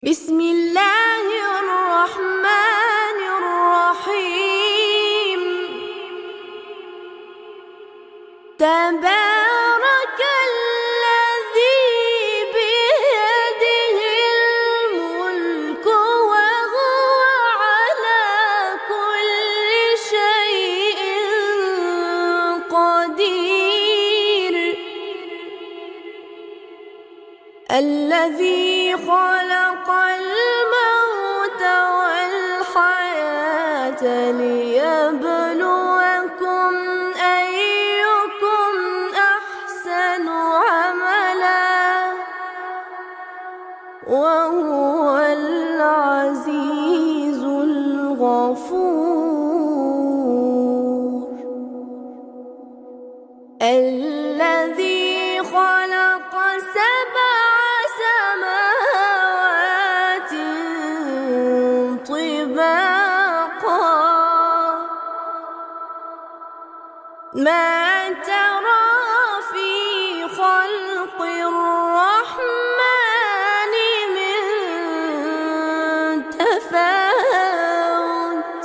بسم الله الرحمن الرحيم. تبارك الذي بيده الملك وهو على كل شيء قدير. الذي خلق الموت والحياة ليبلوكم أيكم أحسن عملا وهو العزيز الغفور. الذي خلق سبع سماوات طباقا ما ترى في خلق الرحمن من تفاوت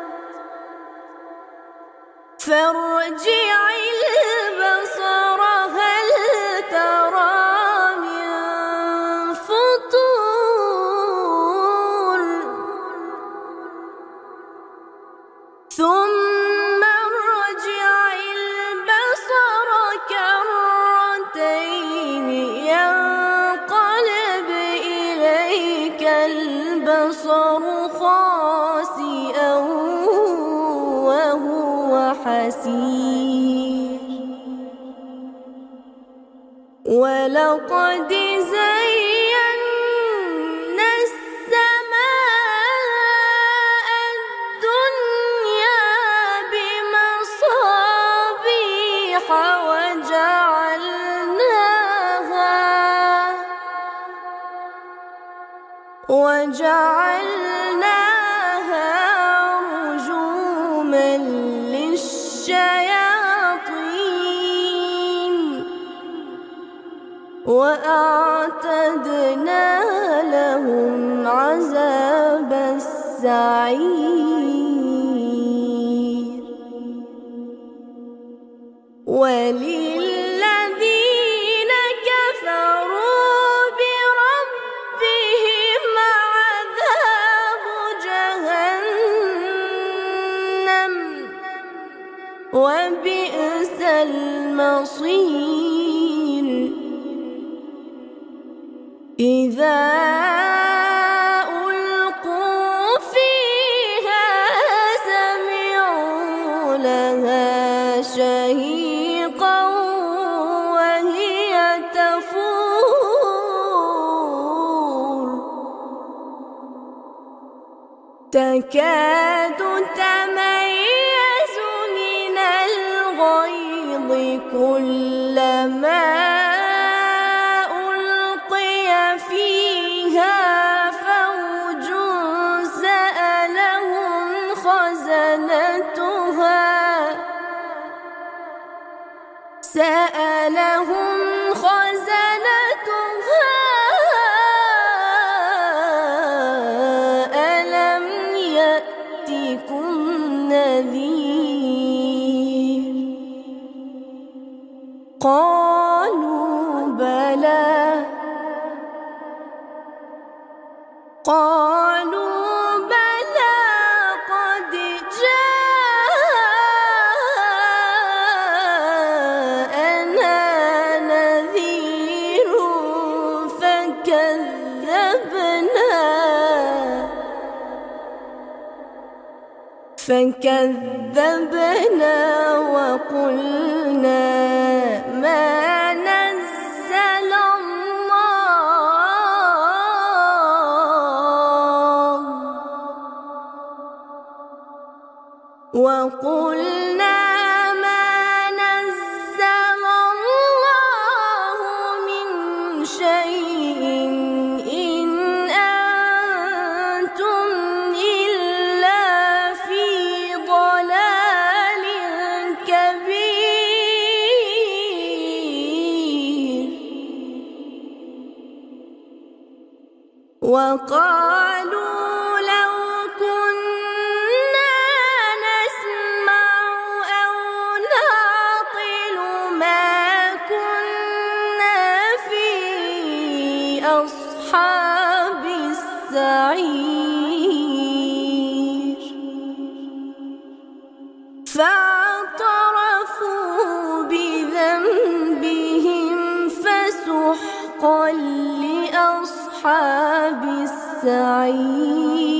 فارجع البصر هل ترى من فطور ثم ارجع البصر كرتين ينقلب إليك البصر خاسئا وهو حسير. ولقد زينا السماء الدنيا بمصابيح وجعلناها رجوما للشياطين وأعتدنا لهم عذاب السعير. وللذين كفروا بربهم عذاب جهنم وبئس المصير. إذا ألقوا فيها سمعوا لها شهيقا وهي تفور تكاد تميز من الغيظ كلما سألهم خزنتها ألم يأتكم نذير قالوا بلى قد جاءنا نذير فكذبنا وقلنا ما نزل الله وقلنا ما نزل الله من شيء إن أنتم إلا في ضلال كبير. وقالوا لو كنا نسمع أو نعقل ما كنا في أصحاب السعير فاعترفوا بذنبهم فسحقا لأصحاب السعير.